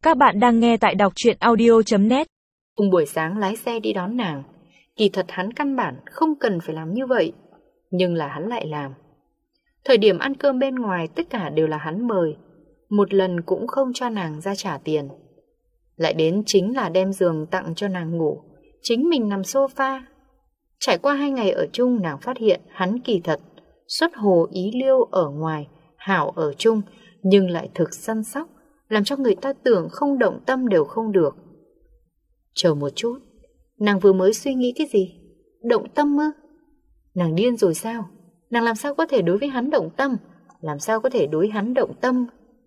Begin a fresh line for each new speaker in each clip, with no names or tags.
Các bạn đang nghe tại đọc truyện audio.net.
Buổi sáng lái xe đi đón nàng. Kỳ thật hắn căn bản không cần phải làm như vậy, nhưng là hắn lại làm. Thời điểm ăn cơm bên ngoài tất cả đều là hắn mời, một lần cũng không cho nàng ra trả tiền. Lại đến chính là đem giường tặng cho nàng ngủ, chính mình nằm sofa. Trải qua 2 ngày ở chung, nàng phát hiện hắn kỳ thật xuất hồ ý liêu ở ngoài, hảo ở chung, nhưng lại thực săn sóc, làm cho người ta tưởng không động tâm đều không được. Chờ một chút, nàng vừa mới suy nghĩ cái gì? Động tâm ư? Nàng điên rồi sao? Nàng làm sao có thể đối với hắn động tâm? Làm sao có thể đối hắn động tâm?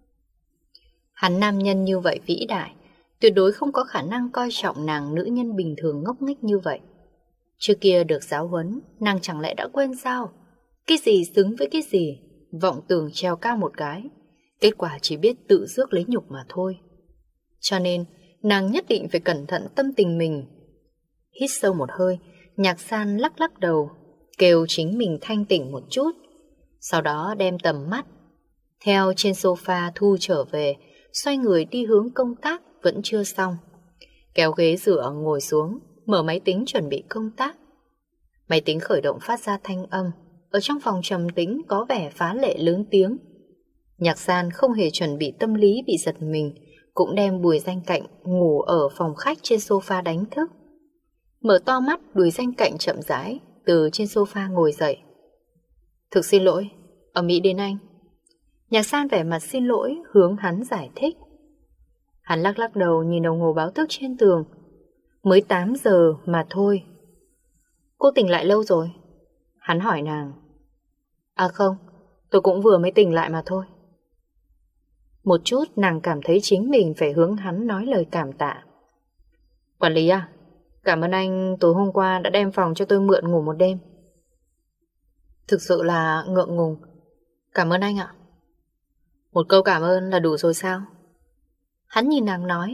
Hắn nam nhân như vậy vĩ đại, tuyệt đối không có khả năng coi trọng nàng nữ nhân bình thường ngốc nghếch như vậy. Trước kia được giáo huấn, nàng chẳng lẽ đã quên sao? Cái gì xứng với cái gì? Vọng tưởng treo cao một cái, kết quả chỉ biết tự rước lấy nhục mà thôi. Cho nên, nàng nhất định phải cẩn thận tâm tình mình. Hít sâu một hơi, Nhạc San lắc lắc đầu, kêu chính mình thanh tỉnh một chút. Sau đó đem tầm mắt theo trên sofa thu trở về, xoay người đi hướng công tác vẫn chưa xong. Kéo ghế dựa ngồi xuống, mở máy tính chuẩn bị công tác. Máy tính khởi động phát ra thanh âm, ở trong phòng trầm tĩnh có vẻ phá lệ lớn tiếng. Nhạc San không hề chuẩn bị tâm lý bị giật mình, cũng đem Bùi Danh Cạnh ngủ ở phòng khách trên sofa đánh thức. Mở to mắt, Bùi Danh Cạnh chậm rãi từ trên sofa ngồi dậy. Thực xin lỗi, ầm ĩ đến anh. Nhạc San vẻ mặt xin lỗi hướng hắn giải thích. Hắn lắc lắc đầu nhìn đồng hồ báo thức trên tường. Mới 8 giờ mà thôi. Cô tỉnh lại lâu rồi? Hắn hỏi nàng. À không, tôi cũng vừa mới tỉnh lại mà thôi. Một chút nàng cảm thấy chính mình phải hướng hắn nói lời cảm tạ. Quản lý à, cảm ơn anh tối hôm qua đã đem phòng cho tôi mượn ngủ một đêm. Thực sự là ngượng ngùng. Cảm ơn anh ạ. Một câu cảm ơn là đủ rồi sao? Hắn nhìn nàng nói.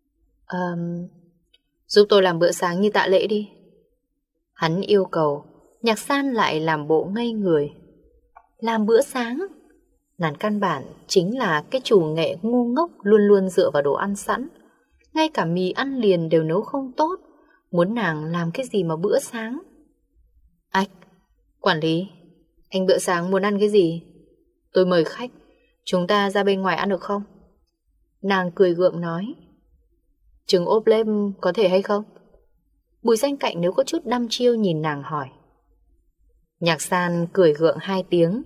Giúp tôi làm bữa sáng như tạ lễ đi. Hắn yêu cầu. Nhạc San lại làm bộ ngây người. Làm bữa sáng? Nàng căn bản chính là cái chủ nghệ ngu ngốc luôn luôn dựa vào đồ ăn sẵn. Ngay cả mì ăn liền đều nấu không tốt, muốn nàng làm cái gì mà bữa sáng? Ách, quản lý, anh bữa sáng muốn ăn cái gì? Tôi mời khách, chúng ta ra bên ngoài ăn được không? Nàng cười gượng nói. Trứng ốp lết có thể hay không? Bùi Danh Cạnh nếu có chút đăm chiêu nhìn nàng hỏi. Nhạc San cười gượng 2 tiếng.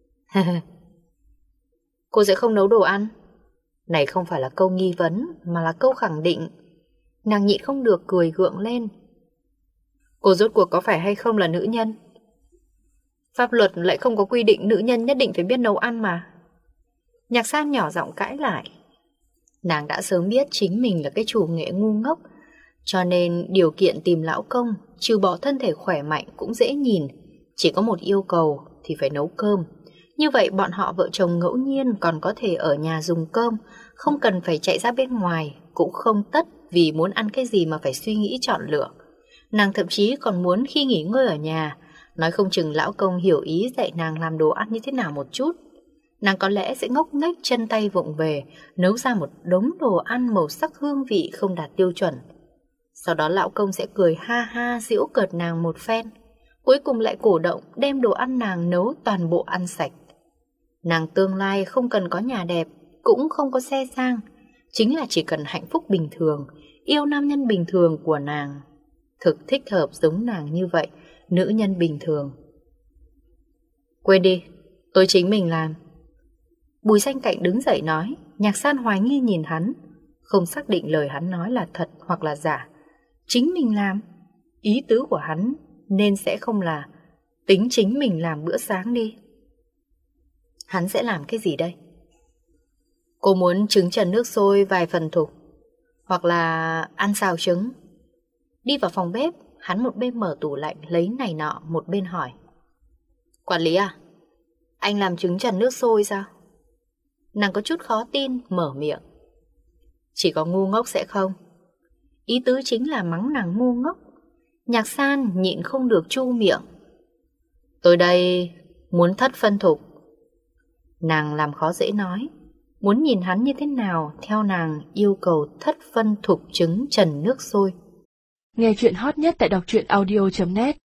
Cô sẽ không nấu đồ ăn? Này không phải là câu nghi vấn, mà là câu khẳng định. Nàng nhịn không được cười gượng lên. Cô rốt cuộc có phải hay không là nữ nhân? Pháp luật lại không có quy định nữ nhân nhất định phải biết nấu ăn mà. Nhạc San nhỏ giọng cãi lại. Nàng đã sớm biết chính mình là cái chủ nghệ ngu ngốc, cho nên điều kiện tìm lão công, trừ bỏ thân thể khỏe mạnh cũng dễ nhìn. Chỉ có một yêu cầu thì phải nấu cơm. Như vậy bọn họ vợ chồng ngẫu nhiên còn có thể ở nhà dùng cơm, không cần phải chạy ra bên ngoài, cũng không tất vì muốn ăn cái gì mà phải suy nghĩ chọn lựa. Nàng thậm chí còn muốn khi nghỉ ngơi ở nhà, nói không chừng lão công hiểu ý dạy nàng làm đồ ăn như thế nào một chút. Nàng có lẽ sẽ ngốc nghếch chân tay vụng về, nấu ra một đống đồ ăn màu sắc hương vị không đạt tiêu chuẩn. Sau đó lão công sẽ cười ha ha giễu cợt nàng một phen, cuối cùng lại cổ động đem đồ ăn nàng nấu toàn bộ ăn sạch. Nàng tương lai không cần có nhà đẹp, cũng không có xe sang, chính là chỉ cần hạnh phúc bình thường, yêu nam nhân bình thường của nàng. Thực thích hợp giống nàng như vậy, nữ nhân bình thường. Quên đi, tôi chính mình làm. Bùi Danh Cạnh đứng dậy nói. Nhạc San hoài nghi nhìn hắn, không xác định lời hắn nói là thật hoặc là giả. Chính mình làm? Ý tứ của hắn nên sẽ không là tính chính mình làm bữa sáng đi. Hắn sẽ làm cái gì đây? Cô muốn trứng trần nước sôi vài phần thục, hoặc là ăn xào trứng. Đi vào phòng bếp, hắn một bên mở tủ lạnh lấy này nọ, một bên hỏi. Quản lý à, anh làm trứng trần nước sôi sao? Nàng có chút khó tin, mở miệng. Chỉ có ngu ngốc sẽ không. Ý tứ chính là mắng nàng ngu ngốc. Nhạc San nhịn không được chu miệng. Tôi đây muốn thất phân thục. Nàng làm khó dễ nói. muốn nhìn hắn như thế nào theo nàng yêu cầu thất phân thục trứng trần nước sôi.
Nghe chuyện hot nhất tại đọc truyện audio.net